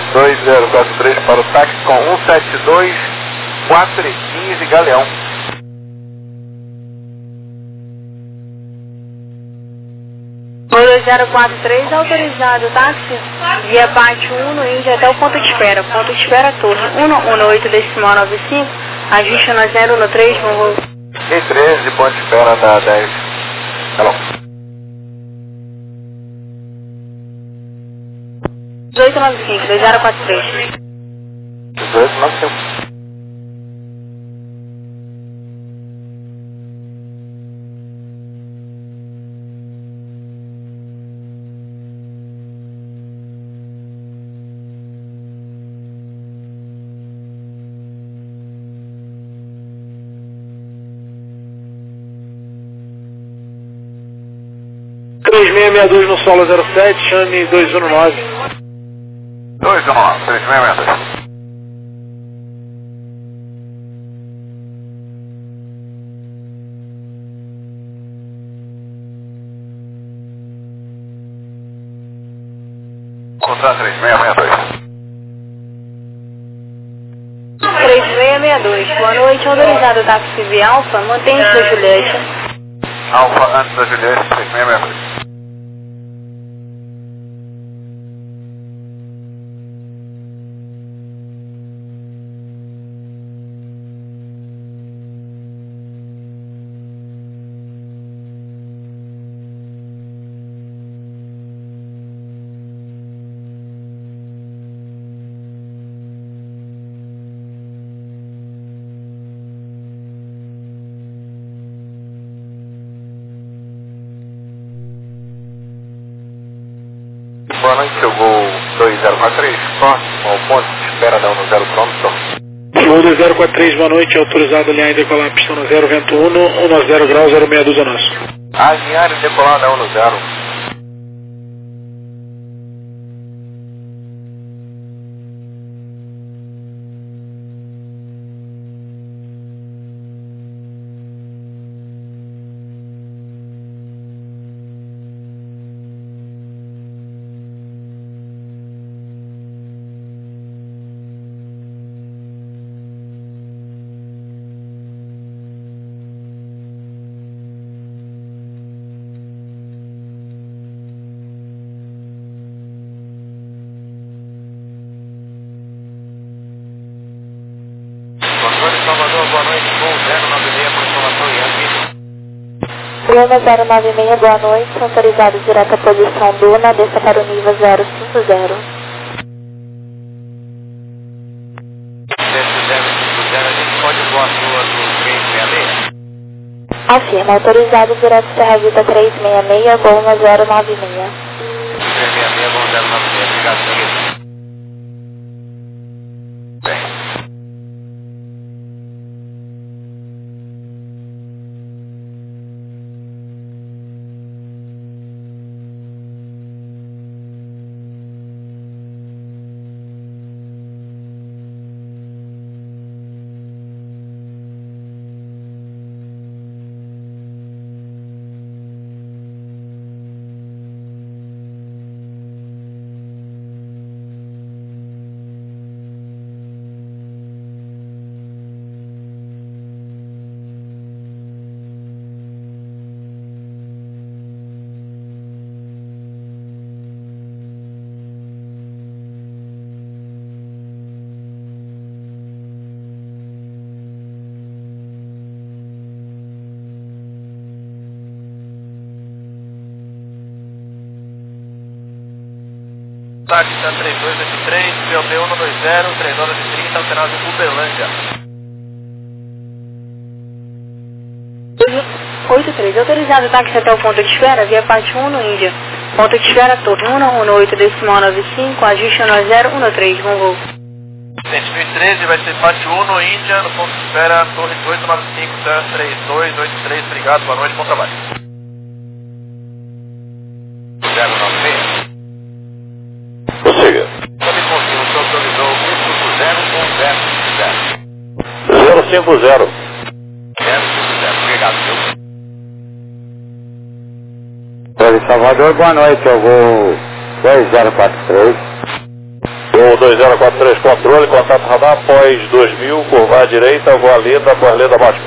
2043 para o táxi com 172, 415 Galeão. Oi, 2043, autorizado táxi via parte 1 no Índia até o ponto de espera. Ponto de espera torre 118,95, ajuste na 013, voo. E13, ponto de espera da 10. Hello. 1895, 2043. 1895. (3662) no solo 07, chame 219. 219, 3662. Contra 3662. 3662, boa noite, autorizado táxi via Alfa, mantenha sua Juliette. Alfa antes da Juliette, 3662. Boa noite, eu vou 2043, próximo ao ponto de espera da 10 Crompton. Voo 2043, boa noite, autorizado alinhar e decolar a pista no 0 vento 1, 10 graus, 062 nosso. Alinhar e decolar da 10. Salvador, boa noite, voo 096 por informação Yankee. Bruna 096, boa noite, autorizado direto à posição Duna, desça para o nível 050. Desce 050, a gente pode voar a sua do 366? Afirma, autorizado direto Serra Vita 366, Goma 096. 366, Goma 096, obrigado, senhor. Táxi 3283, POP 120, 3 horas e 30, alterado em Uberlândia. 83, autorizado táxi até o ponto de espera via parte 1 no Índia. Ponto de espera torre 118,95, ajuste no 013, bom voo. 2013 vai ser parte 1 no Índia, no ponto de espera torre 895, 3283, obrigado, boa noite, bom trabalho. 096. Prossiga. Também confirmo, o senhor autorizou 150 com 050. 050, obrigado, senhor. Salvador, boa noite, eu vou 2043. O 2043 controle, contato radar, após 2000, curva à direita, voa Leda, após Leda, Mótica.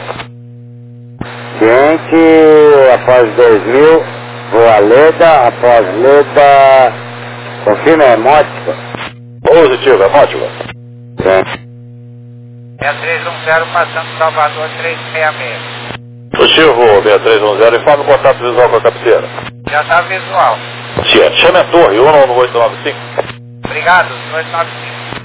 Ciente, após 2000, voa Leda, após Leda, confirma, é Mótica. Positivo, é Mótica. Sim. 6310 passando Salvador 366. Positivo, 6310, informe o contato visual com a cabeceira. Já está visual. Ciente, chame a torre, 11895. Obrigado, 295.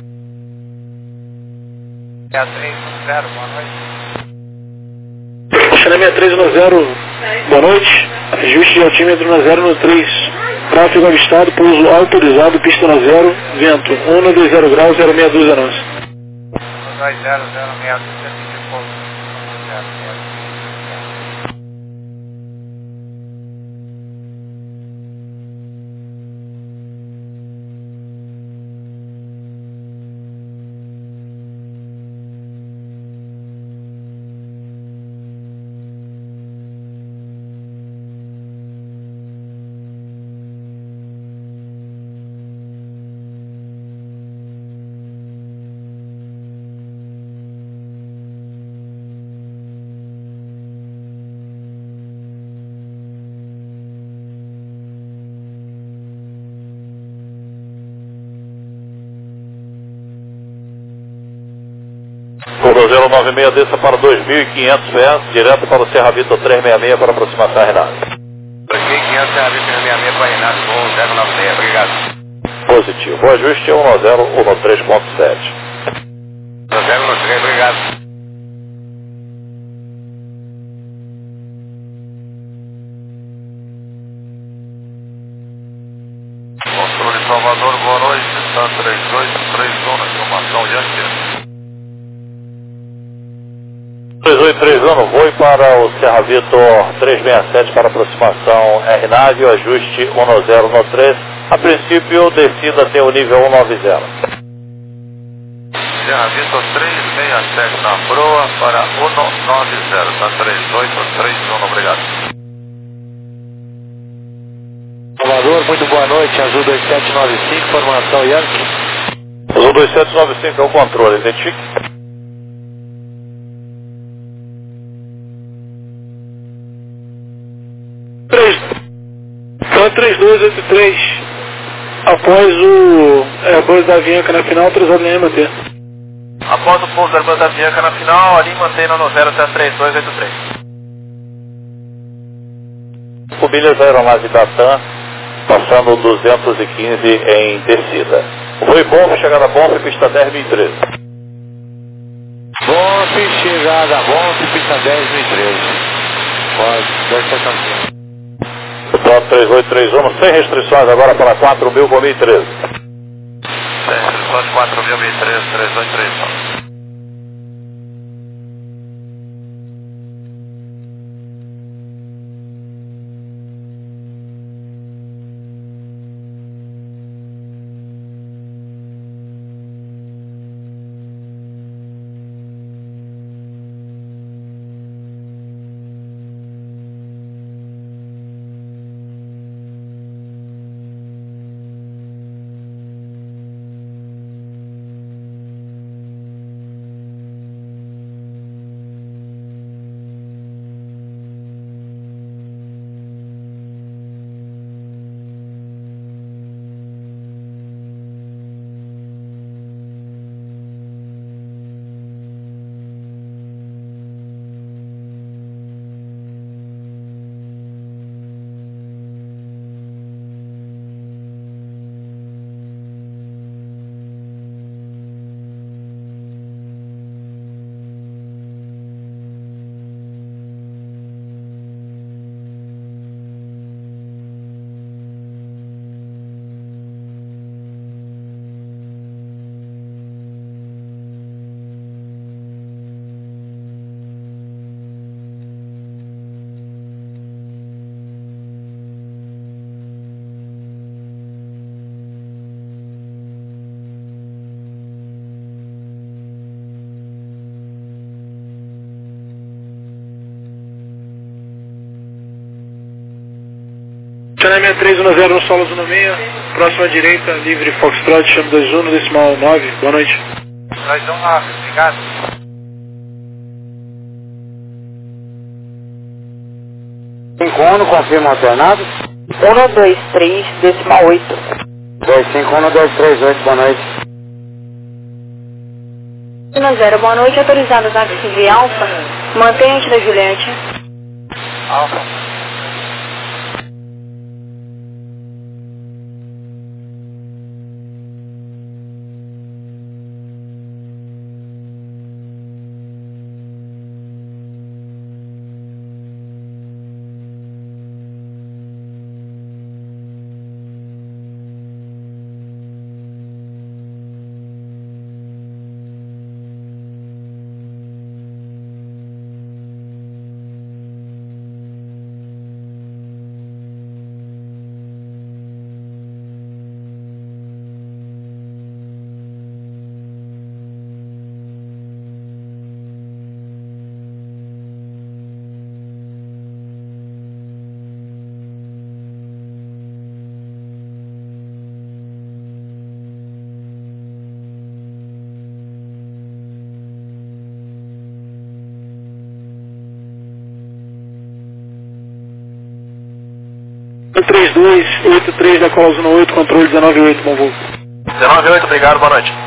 6310, boa noite. China 6310, boa noite. Ajuste de altímetro na 013. Tráfego avistado, pouso autorizado, pista na 0, vento 120 graus, 062 a nossa. 20006 de pouso. 006. Coro 096, desça para 2.500 pés, direto para o Serra Vitor 366 para aproximação a Renato. 2.500 Serra Vitor 366 para Renato, voo 096, obrigado. Positivo, o ajuste é 1013.7. 013, obrigado. Controle Salvador, boa noite. Está 3231, informação Yankee. 3831, voe para o Serra Vitor 367 para aproximação R-Nave, o ajuste 1013. A princípio, descida até o nível 190. Serra Vitor 367 na proa para 190. Está 3831, obrigado. Salvador, muito boa noite, Azul 2795, formação Yankee. Azul 2795 é o controle, identifique. Então 3283, após o Airbus da Avianca na final, autorizado em MT. Após o pouso da Airbus da Avianca na final, ali mantendo no 0 até 3283. Com milhas aeronave da TAM, passando 215 em descida. Foi bom, chegada bom, pista 10.013. Bom, chegada, bom, pista 10.013. Pode, 275. Top 3831, sem restrições agora para 4.000 com 1013. Sem restrições 4.013, 3231. Channel 6310 no solo zona 6, próxima direita, livre Foxtrot, chamo 21, decimal 9, boa noite. 219, obrigado. 51, confirma alternado. 123, decimal 8. 251, 238, boa noite. 0, boa noite, autorizado táxi de Alfa, mantenha antes da Juliette. Alfa. O 3283 da cola zona 8, controle 198, bom voo. 198, obrigado, boa noite.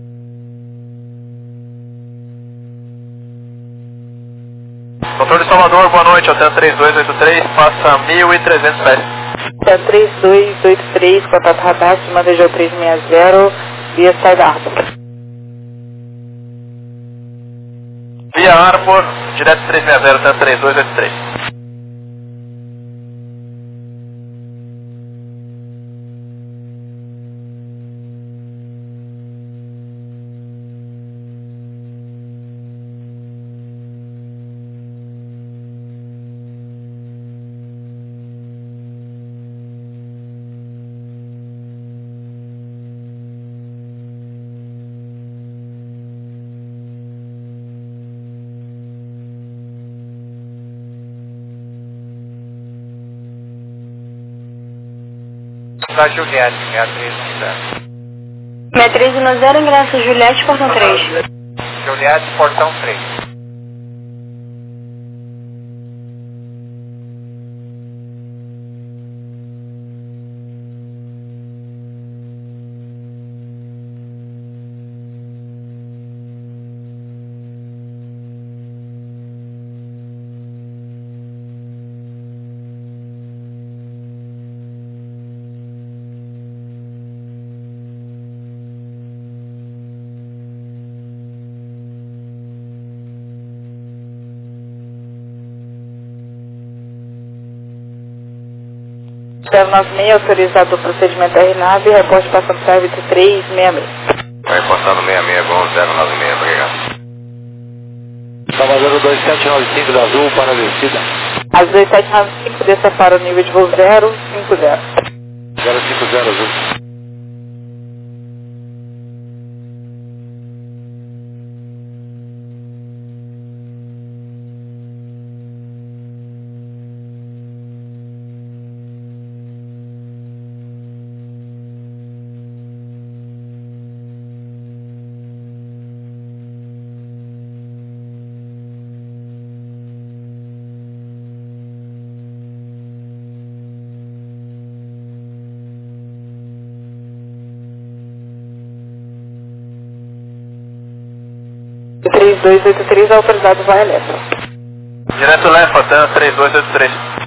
Controle de Salvador, boa noite, Hotel 3283, passa 1.300 pés. Hotel 3283, contato radar, cima VG 360, via Side Arbor. Via Arbor, direto 360, Hotel 3283. Da Juliette, 6310. 6310, ingresso Juliette, portão 3. Juliette, portão 3. Hotel 96, autorizado o procedimento RNAV, reporte passando para 2366. Vai passando 66, bom, 096, obrigado. Salvador 2795 da Azul para a descida. Às 2795, desça para o nível de voo 050. 050 Azul. O 3283, autorizado vai Lefa. Direto Lefa, Hotel 3283.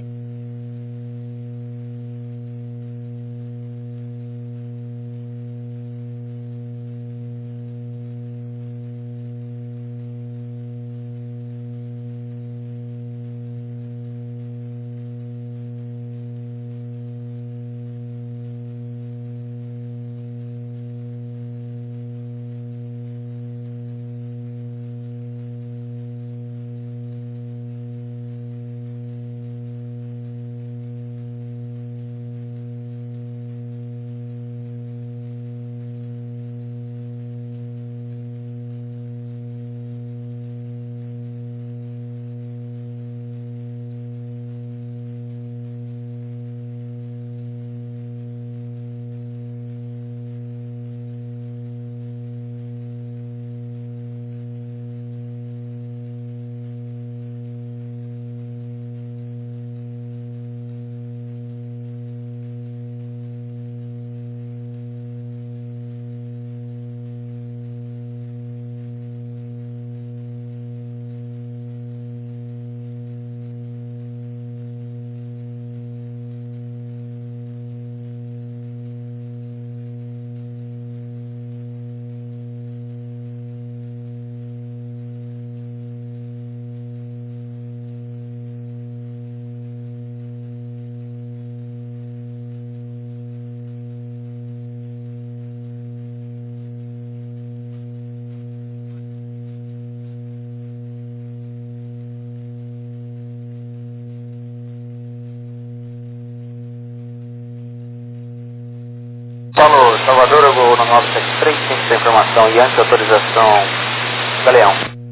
Salvador, eu vou no 973, tem essa informação e antes autorização Galeão.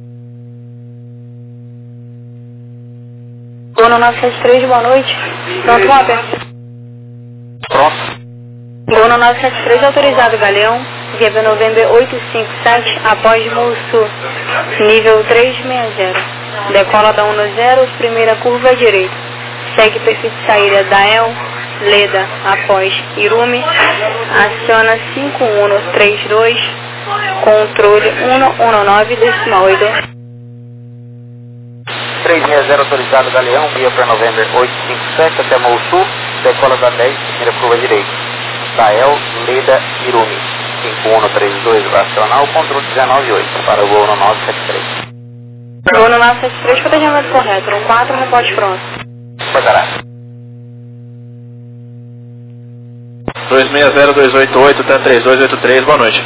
Vou no 973, boa noite. Pronto, Robert? Pronto. Vou no 973, autorizado Galeão, GV November 857, após Sul, nível 360. Decola da 10, primeira curva à direita. Segue perfil de saída Dael, Leda, após Irumi, aciona 5132, controle 119,8. 360 autorizado Galeão, via para November 857 até Sul, decola da 10, primeira curva direita. Dael, Leda, Irumi, 5132 racional, controle 198 para o voo no 973. Voo no 973, planejamento correto, no 4, reporte pronto. Pagará. 260-288 até 3283, boa noite.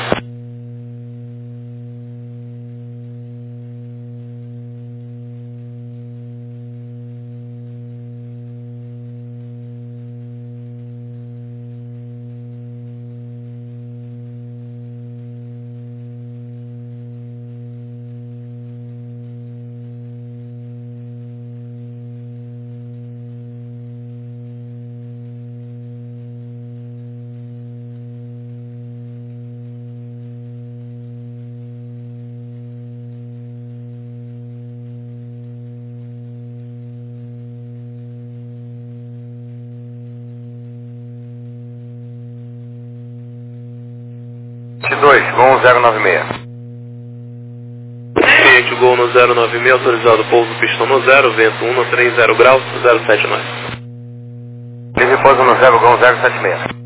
Gol 096. Cliente Gol no 096, autorizado pouso pistão no 0, vento 130 graus, 079. Livre pouso no 0, Gol 076.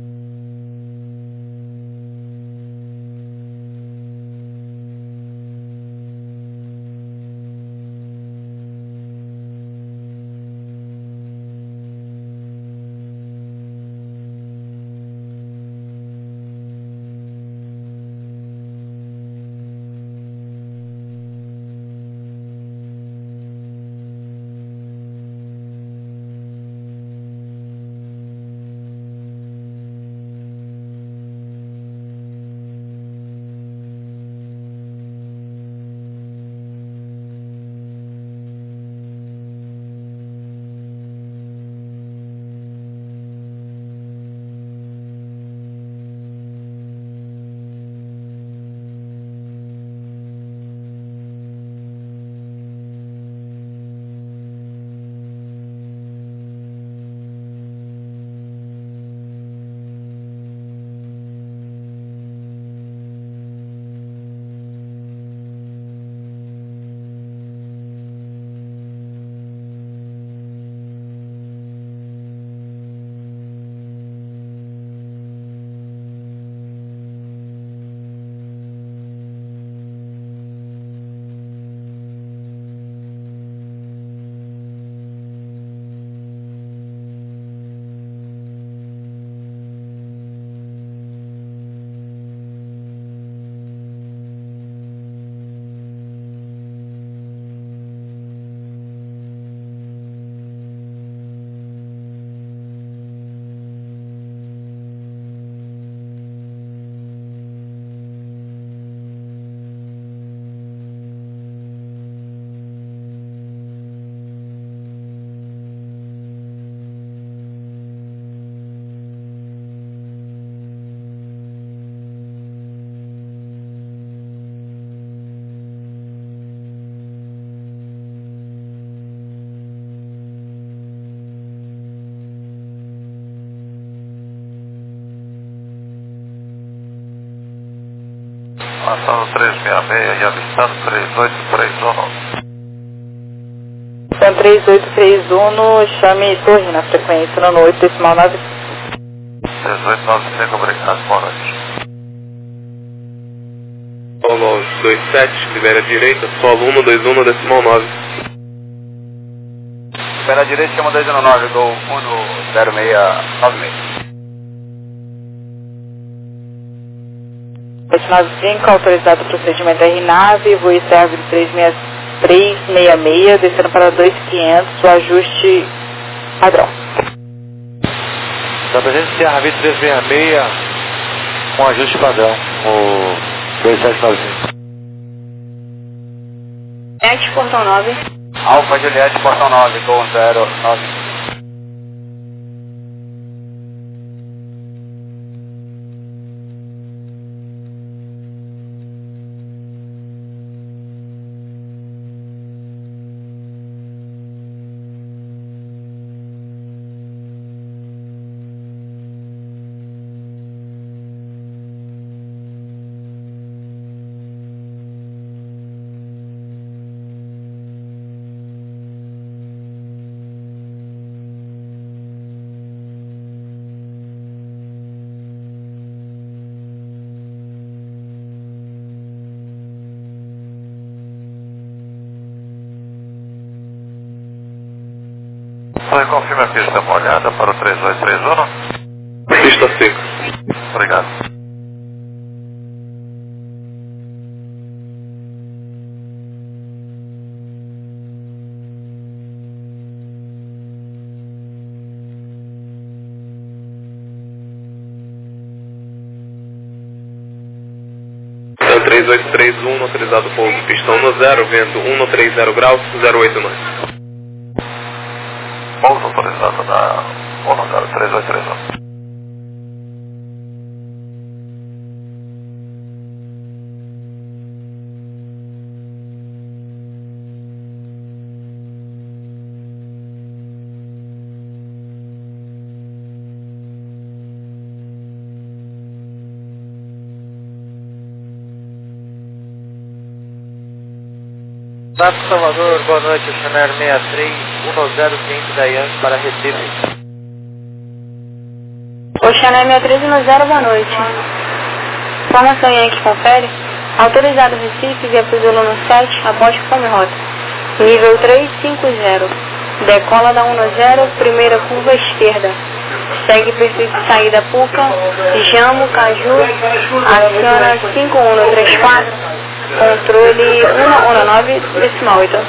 Passando 366 e avistando 3831. Então 3831, chame Torre na frequência, no 8, decimal 9. 3895, obrigado, boa noite. Solo 27, libera a direita, solo 121, decimal 9. Libera a direita, chama 219, Gol 10696. 795, autorizado o procedimento RNAV, voo serve 366, descendo para 2500, o ajuste padrão. Da presença Serra V 366, com ajuste padrão, o 2795. Juliette, portão 9. Alfa Juliette, portão 9, com 095. Você confirma a pista molhada para o 3831? Pista seca. Obrigado. Então 3831, autorizado pouso, pistão no 0, vento 130 graus, 089. Pouso autorizado da 3831. Tato Salvador, boa noite, Chanel 63, 10 da Yankee para Recife. Oceané 6310, boa noite. Informação Yankee, confere. Autorizado Recife, via pro Zulu 7, após conforme rota. Nível 350. Decola da 10, primeira curva esquerda. Segue perfil de saída Puca, Jamo, Caju, aciona 5134. Controle 119,8.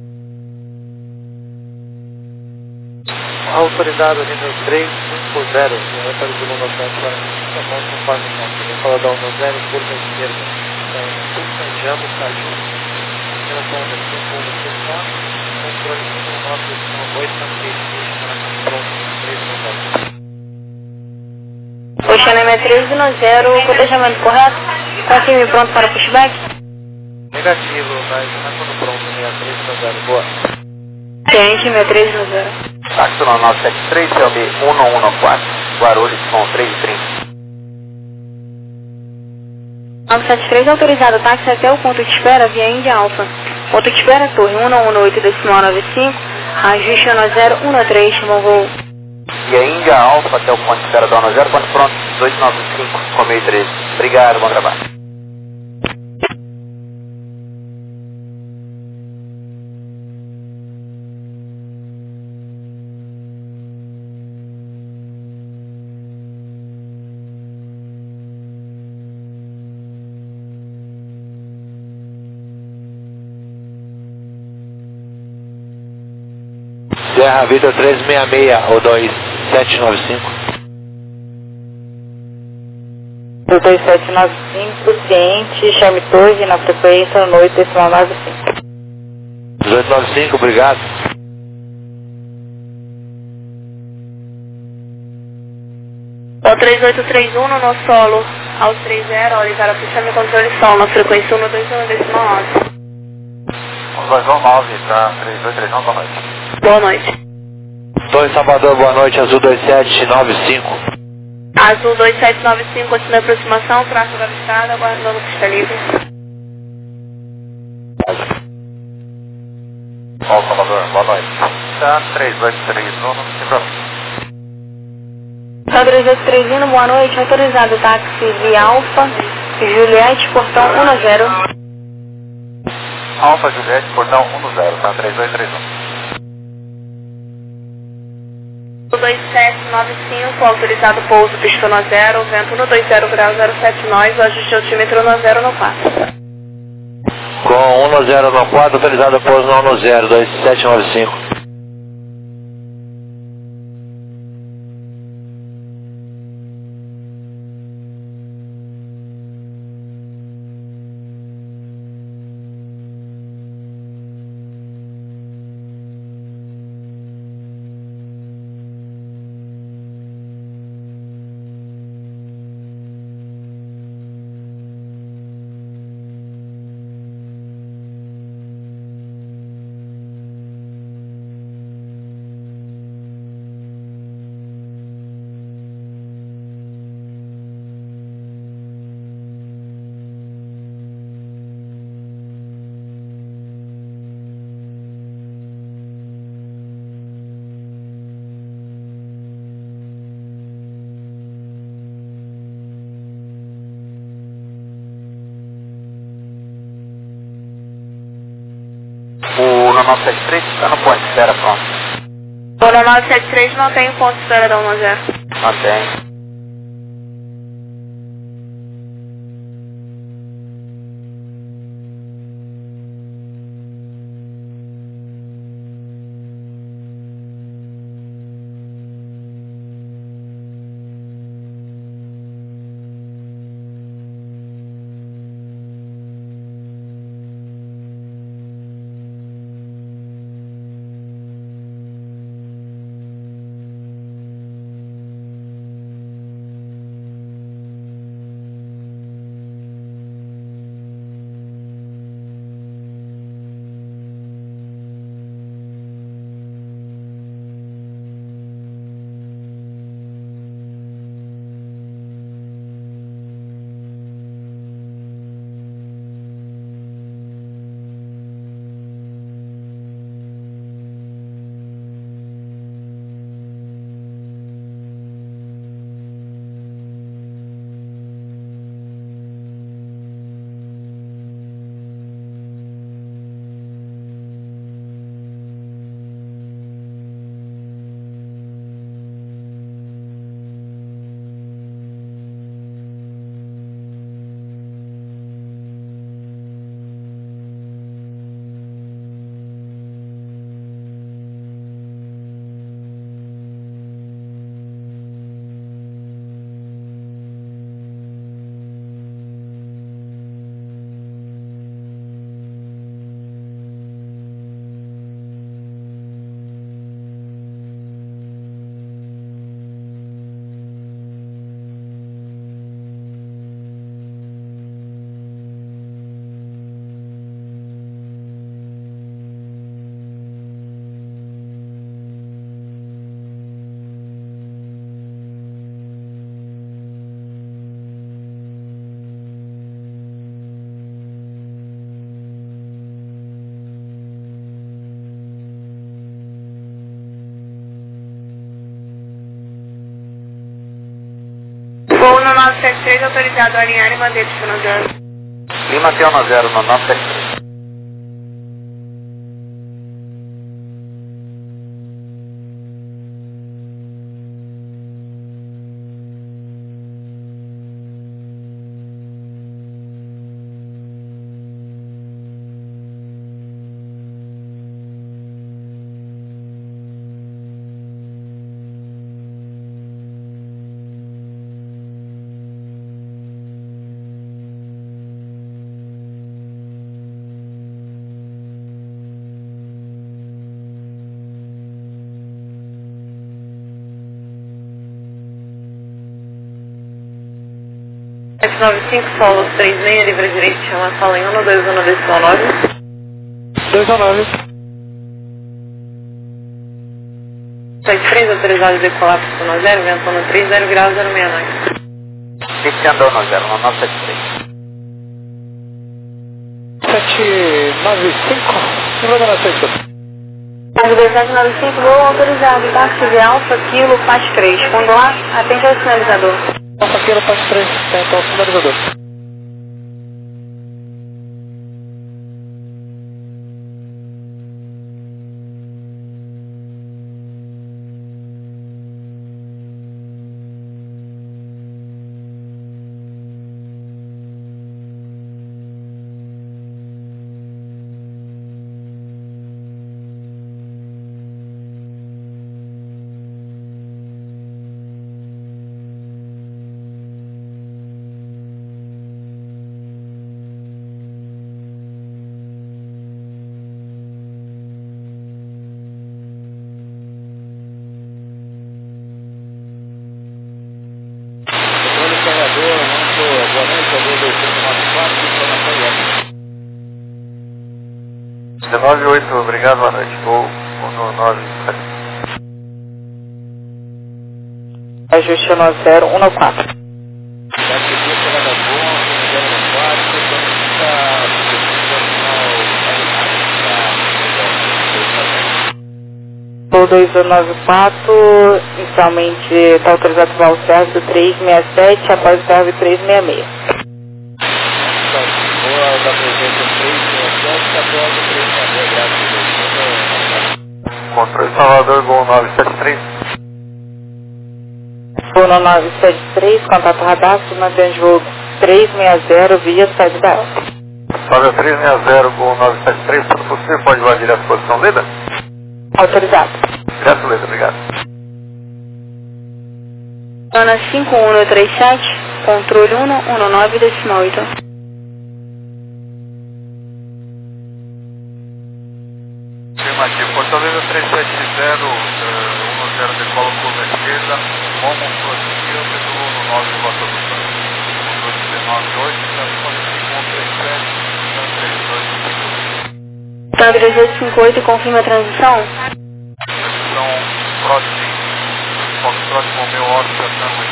Autorizado nível 350, vai para o Zulu 7 para após conforme rota. Decola da 10, curva esquerda. Puca, Jamo, Caju, aciona 5134. Controle 119,8 para Oceané 6310, cotejamento correto? Confirme pronto para pushback? Negativo, mas não é quando pronto, 6310, boa. Ciente 6310. Táxi no 973, CLB 1114, Guarulhos com 330. 973 autorizado táxi até o ponto de espera via Índia Alfa. Ponto de espera torre 118,95, ajuste no 013, bom voo. E a Índia Alfa até o ponto de espera da 10, ponto pronto, 295, com 1013. Obrigado, bom trabalho. Serra Vitor 366, ou 2795. O 2795, ciente, chame torre na frequência no 8,95. 1895, obrigado. O 3831 no solo, aos 30, olhar a pista de controle sol, na frequência 121,9. 219 para 3831, boa noite. Boa noite. Torre Salvador, boa noite, Azul 2795. Azul 2795, continua a aproximação, tráfego avistado, aguardando pista livre. Paulo Salvador, boa noite. Tá 3831, sem problema. Tá 3831, boa noite, autorizado táxi via Alfa, Juliette, portão 10. Alfa Juliette, portão 10, tá 3831. 2795, autorizado pouso, pista no 0, vento no 20 graus 07 nós, ajuste altímetro no 0 no 4. Com 10 no 4, autorizado pouso no 10, 2795. no 973, está no ponto de espera, pronto. Voo no 973 não tem ponto de espera da 10. Não tem. Voo no 973 autorizado a alinhar e manter destino 0. Lima T10 no 973. S95, solo 36, livre direito, chama a sala em 121 decimal 9. 219. 73, autorizado a decolar para 0, vento no 30 graus 069. Fique andou no 0, no 973. 795, número 96. 795, voo autorizado, táxi de Alfa, Kilo, Paz 3. Quando lá, atende ao sinalizador. Alfa Kilo, Paz 3, tenta o sinalizador. Boa noite, alguém do 594, 198, obrigado, boa noite. Vou no 9. Ajuste 10194. Voo 2194, inicialmente está autorizado para o serviço 367, após o serviço 366. Boa da presença 367, após o 366, graças a Deus. Controle Salvador, Gol 973. Gol 973, contato radar, comandante voo 360 via site da Alta. Salve 360, Gol 973, tudo possível, pode voar direto à posição Leda? Autorizado. Direto Leda, obrigado. Zona 5137, controle 119,8. Afirmativo, Fortaleza 370, 10 decola curva esquerda, Momo prosseguiu, decolou no 9 e volta do Santos. Controle 198, transpone 5137, 3258. Tá 3858, confirma a transição? Transição próxima, Foxtrot com meu Oscar Tango.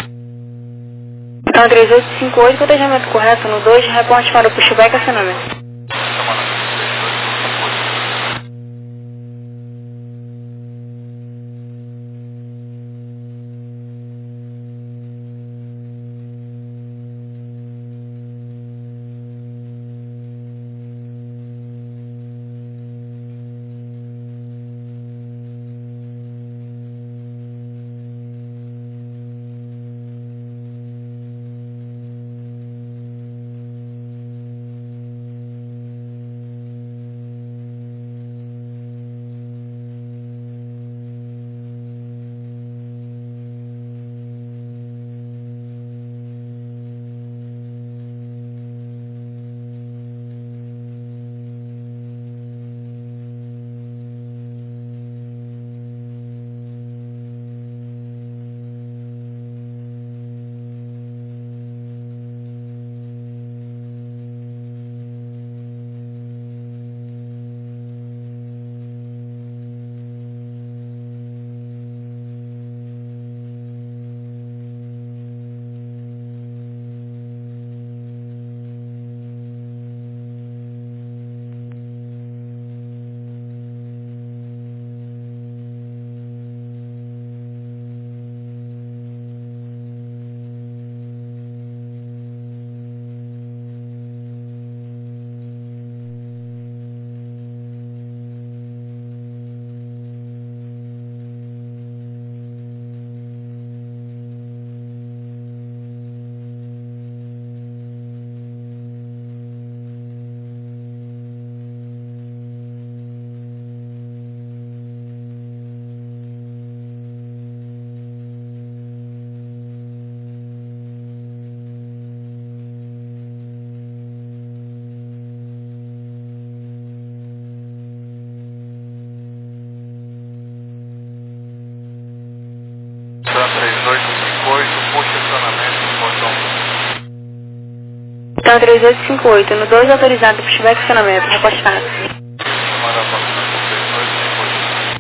Tá 3858, cotejamento correto no 2, reporte para o pushback e acionamento. Tan 3858, puxa acionamento no portão. Tá 3858, no 2 autorizado, pushback e acionamento, repostado. Chamada para 3858.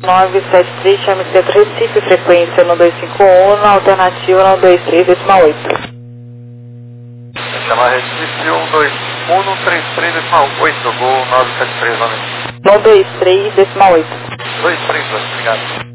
973, chame Centro Recife, frequência 1251, alternativa 123, decimal 8. Chamar Recife 12133,8, voo 973, homem. 123, decimal 8. 232, obrigado.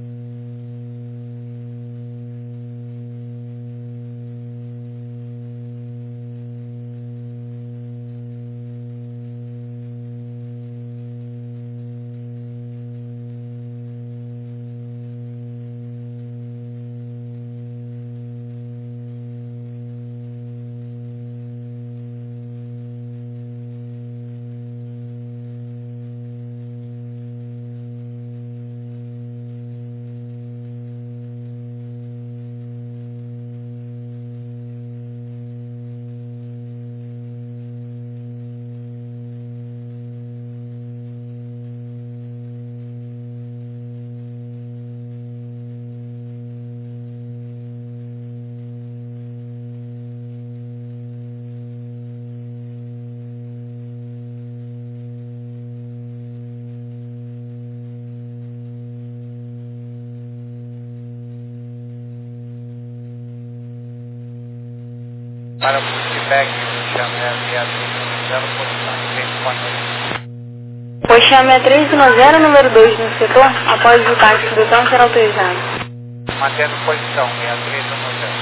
Para o feedback, chame a 610, Pois chame a 310, número 2 no setor, após o táxi do botão ser autorizado. mantendo posição, 63110.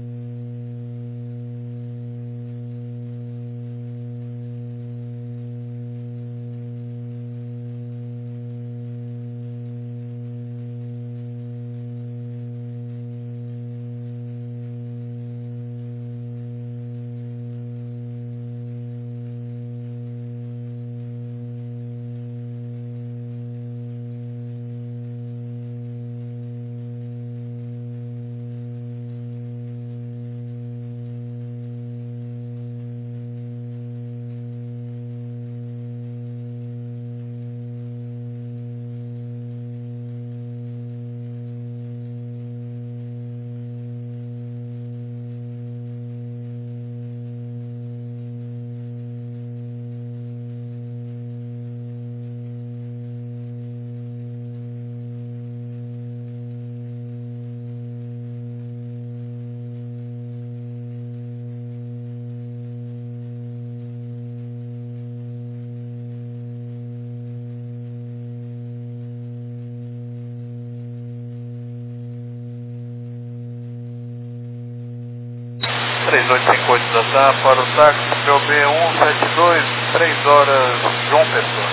da TAM para o táxi POB 172, 3 horas, João Pessoa.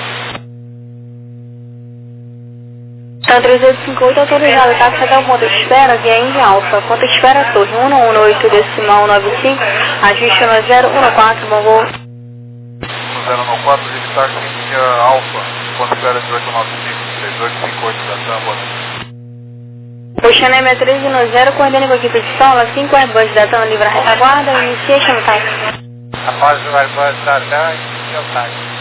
TAM 3858 autorizado, táxi até o ponto de espera, guia Índia Alfa, ponto de espera Torre 118, decimal 95, ajuste no 014, bom voo. 014, de táxi Índia Alfa, ponto de espera 1895, 3858 da TAM, boa noite. Oceano M13 coordenando com a equipe de sala, 5 Airbus da TAM livre a retaguarda, inicia chama táxi. Após o Airbus da TAM, inicia o táxi.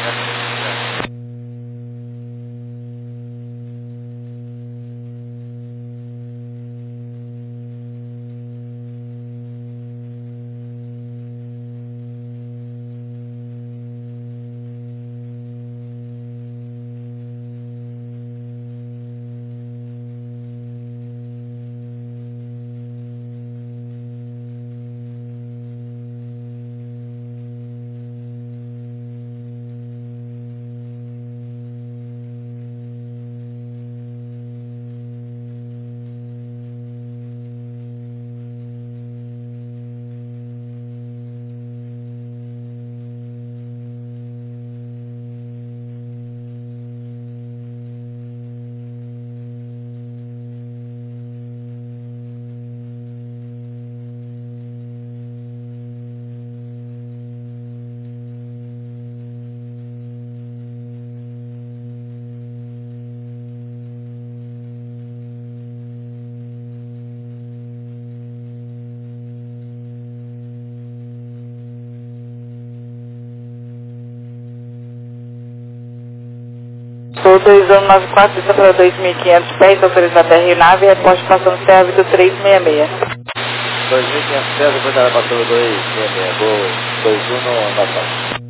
Sou 2194, está para 2.500 pés, autorizado a nave, aposto passando serve do 366. 2.500 pés, depois ela passou 266, vou 2194.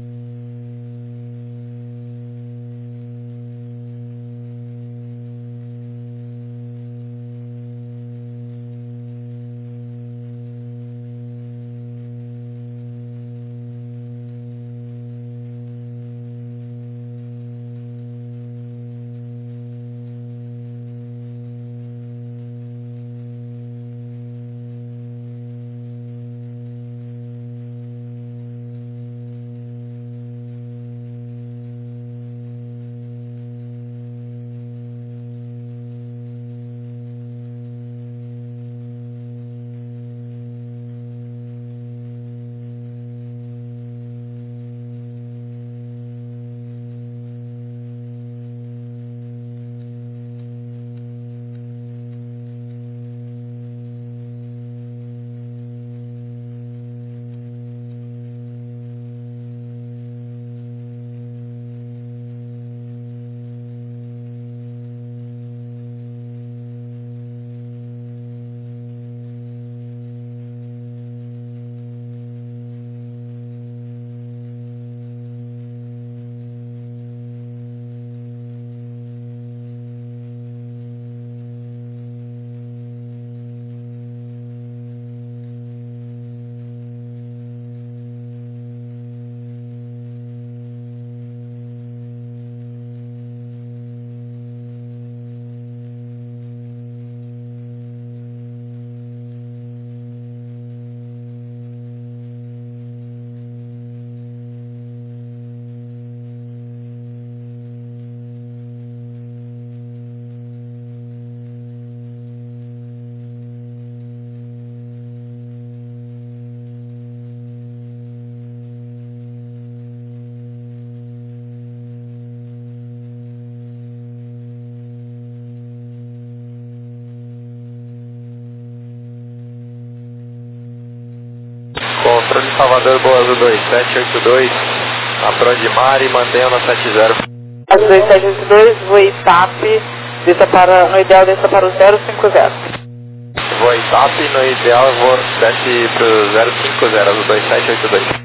Patrulha de Salvador, Boa Azul 2782, na Prondimar e mantenha na 70. Azul 2782, voe TAP, no ideal desça para o 050. Voe TAP, no ideal desce para o 050, Azul 2782.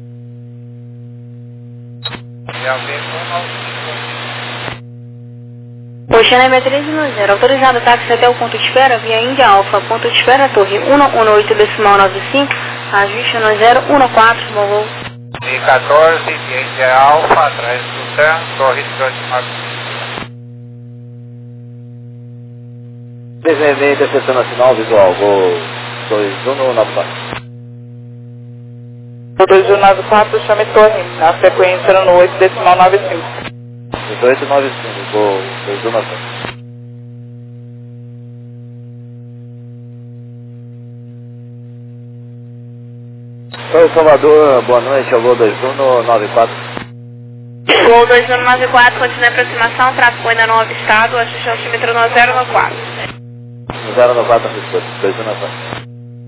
Oceana M310, autorizado táxi até o ponto de espera via Índia Alfa, ponto de espera Torre 118,95, ajuste no 014, bom voo. I-14 via Índia Alfa, atrás do TAM, Torre 295. 366, interseção nacional, visual, voo 2194. O 2194, chame Torre, na frequência no 8,95. 1895, voo 2194. Sou Salvador, boa noite, eu vou 2194. Voo 2194, continua a aproximação, tráfego ainda não avistado, ajuste altímetro no 094. No 094, resposta, 2194.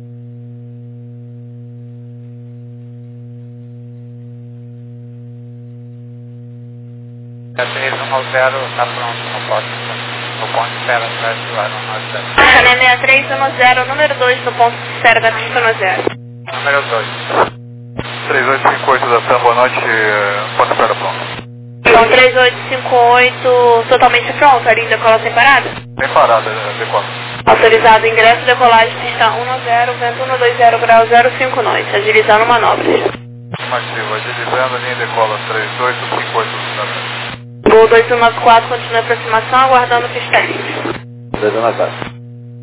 A 310 está pronto no ponto de espera atrás do aeronáutico. Oceana 6310, número 2 no ponto de espera da pista no 0. Número 2. 3858 da TAM, boa noite, ponto de espera pronto. Então 3858, totalmente pronto, ali decola sem parada? Sem parada, decola. Autorizado ingresso, decolagem, pista 10, vento 120 grau 05 nós, agilizando manobras. Afirmativo, agilizando, linha decola 3858 da TAM. Voo 2194, continua a aproximação, aguardando pista livre. 2194.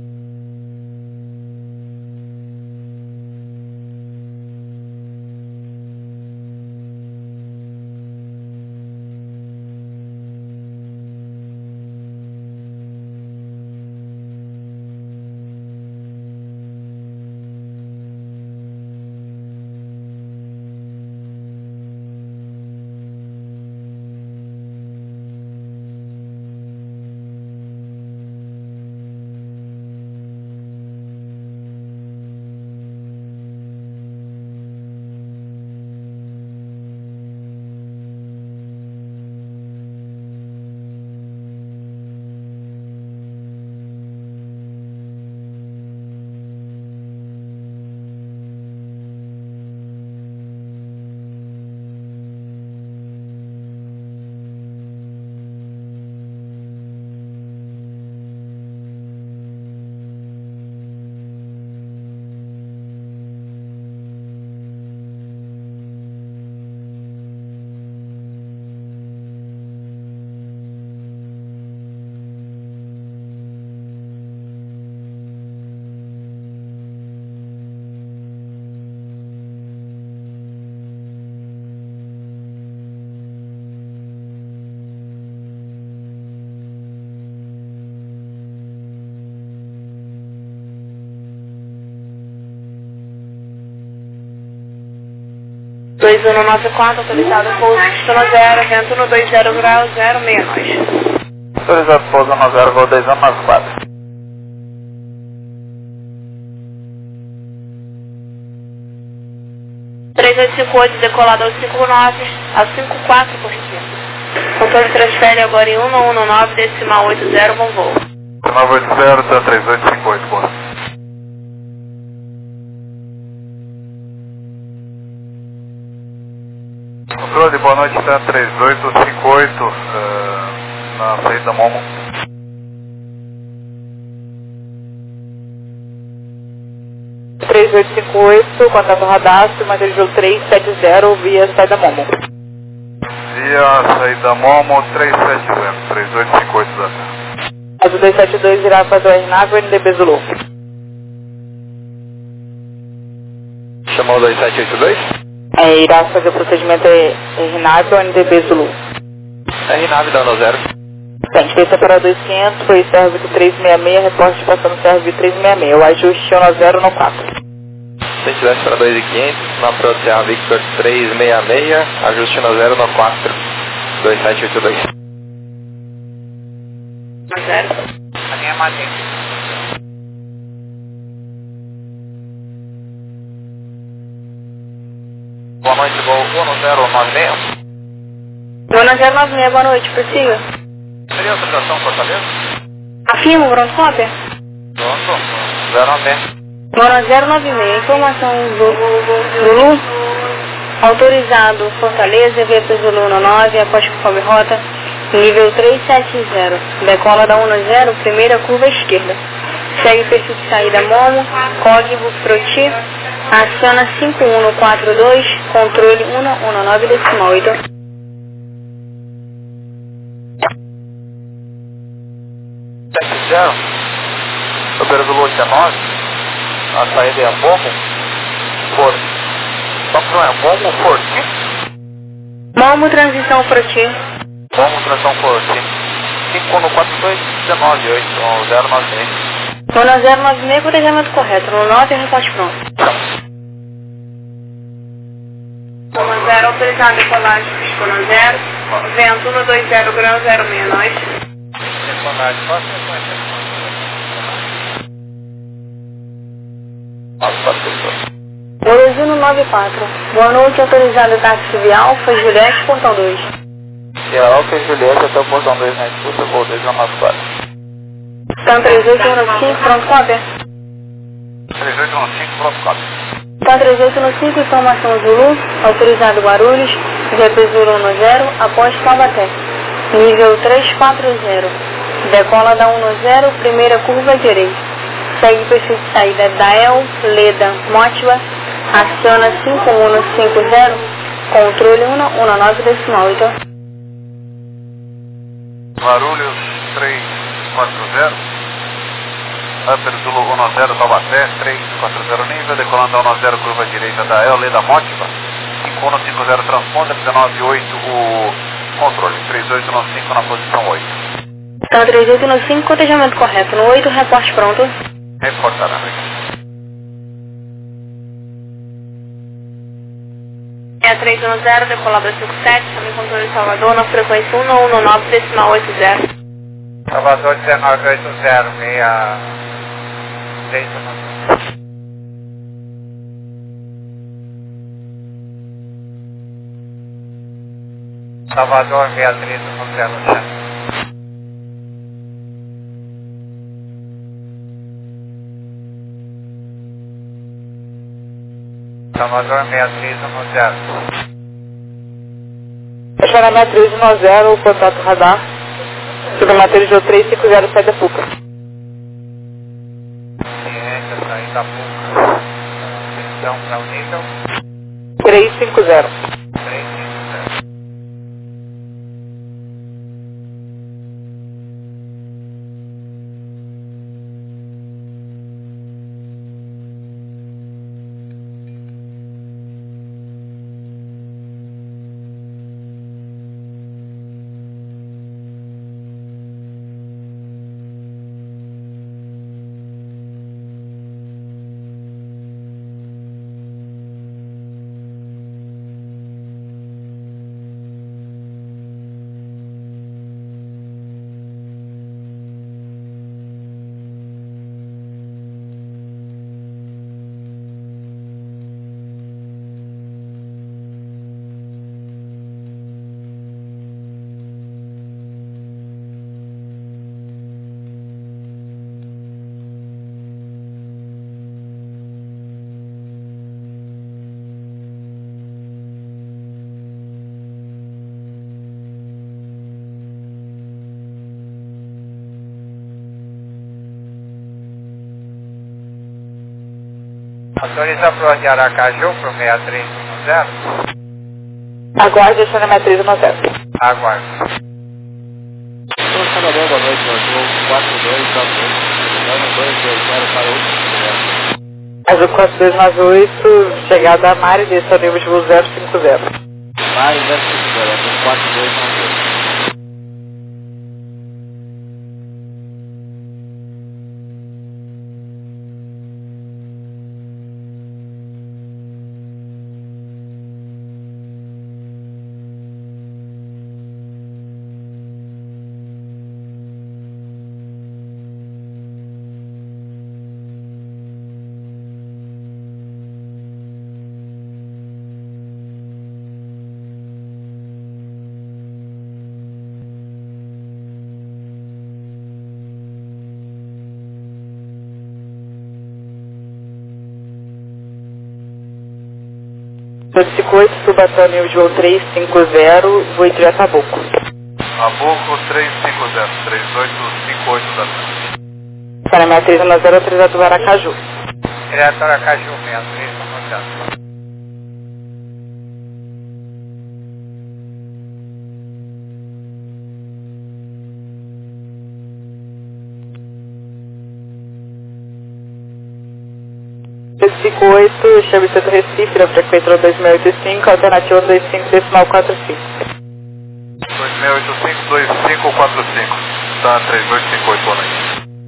Dois 2194, autorizado pouso pista no 0, vento no 20 grau 06 nós. Autorizado pouso no 0, voo 2194. Decolado aos 5 nós, a 54 por cima. Controle transfere agora em 119, decimal 80, bom voo. 980, tá 3858, boa. Controle, boa noite, tá 3858, na saída Momo. O 3858, contato radastro, Matheus 370, via saída Momo. Via saída Momo 370, 3858 da TAM. Azul 272 irá fazer o RNAV NDB Zulu. Chamou 2782? Irá fazer o procedimento RNAV ou NDB Zulu. RNAV dando 0. Frente, desça para 2500, foi Servito 366, reporte passando Servito 366, o ajuste no 0 no 4. Se desce para 2500, na Protea Victor 366, ajuste no 0 no 4, 2782. 0. A linha marinha. Boa noite, voo 1096. Dona 096, boa noite, prossiga. Seria autorização Fortaleza? Afirmo, pronto, cópia. Pronto, 096. Dona 096, informação Zulu, autorizado Fortaleza, VP Zulu 19, após conforme rota, nível 370, decola da 10, primeira curva esquerda. Segue perfil de saída Momo, código Proti, aciona 5142, controle 119,8. Sobre o Zulu 19, a saída é a Momo, só que não é Momo Forti? Momo, transição Proti. Momo, transição Forti. 5142-198, 096. Dona 096, cotejamento correto, no 9, reporte pronto. Dona 0, autorizado decolagem, Dona 0, vento 120 graus 069. Decolagem, só 50. Borozuno 94. Boa noite, autorizado táxi via Alfa, Juliette, portão 2. Via Alfa e Juliette até o portão 2 na disputa, voo 294. Stan 3815, pronto, cópia. 3815, pronto, cópia. Stan 3815, informação Zulu, autorizado Guarulhos, VP Zulu 10, após Taubaté. Nível 340, decola da 10, primeira curva direita. Segue perfil de saída Dael, Leda, Mótiva, aciona 5150, controle 119,8. Guarulhos 340, Upper Zulu 10, Taubaté, 340 nível, decolando da 10, curva direita Dael, Leda, Mótiva, 5150 transponder, 198 o controle, 3895 na posição 8. Tá 3895, cotejamento correto, no 8, reporte pronto. Reportada, É 310, decolada 57, também controle de Salvador, na frequência 119,80. Salvador 1980, 6 Salvador 6310. Salvador 6310. Estaciona matriz 10, o contato radar. Sobre matriz 350, sai da PUCA. Ciência, sair da PUCA. Atenção para o nível 350. 350. Autoriza para o de Aracaju para o 6310. Aguarde, estaciona matriz 10. Aguarde. Salvador, boa noite, voo 4298, 9220 para 8. Azul 4298, chegada a Mari, desce ao nível de voo 050. Mais 050, 4298. 858, suba até o nível de voo 350, voo direto a Boco. Nabuco 350, 3858 da frente. Paraná 310, autorizado para Aracaju. Direto Aracaju mesmo, isso, não. Fico 8, chame Centro Recife, na frequência 2685, alternativa 25.45. 2685-2545, tá 3258 boa noite.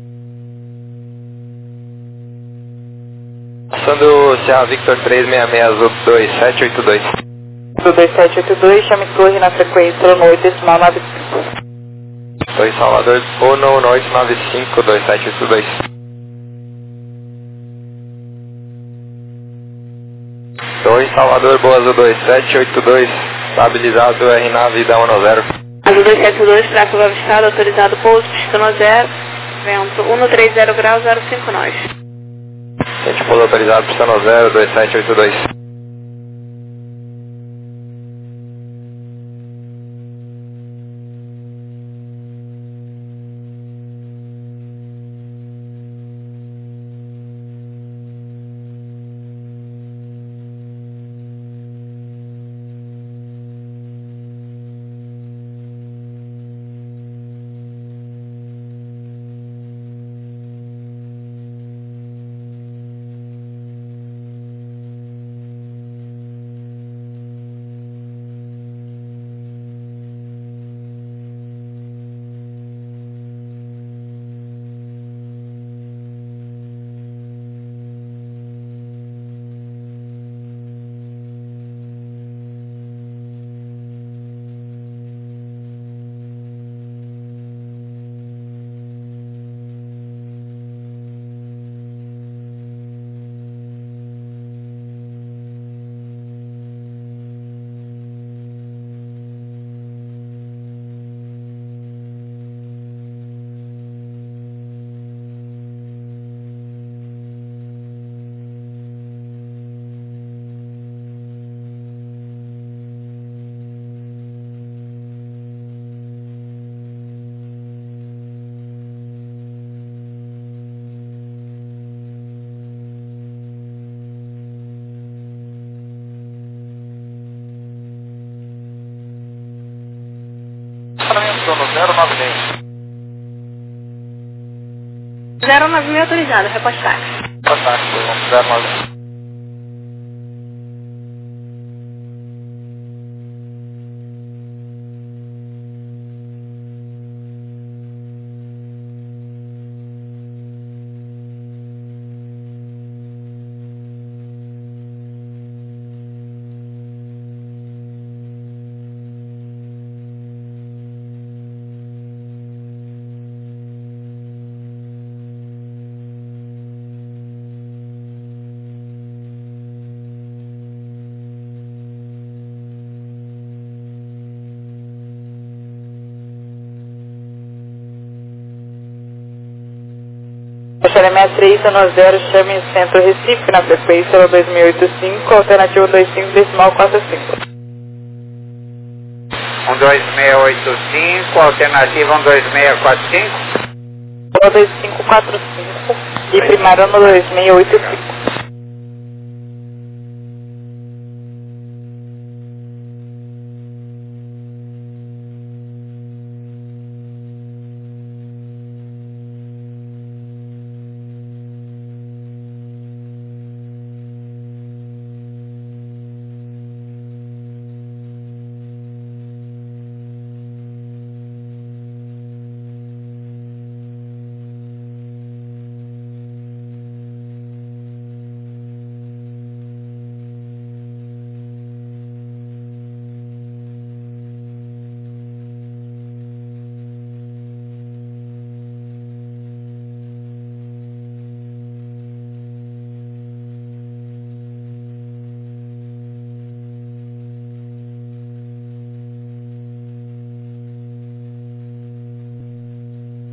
Passando Serra Victor 366 Azul 2782. Do 2782, chame Torre na frequência 1895. Torre Salvador 1895 2782. Torre Salvador Boa Azul 2782, estabilizado RNAV da 10. Azul 272, tráfego avistado, autorizado pouso, pista 10, vento 130 graus 05 nós. Gente pouso autorizado, pista 0, 2782. Sono 096. 096 autorizado, reposte táxi. Ataque, 096. Baixaria 6310, chame Centro Recife na frequência 2085, alternativa 25.45. 12685, alternativa 12645. 2545 e primária no 2685.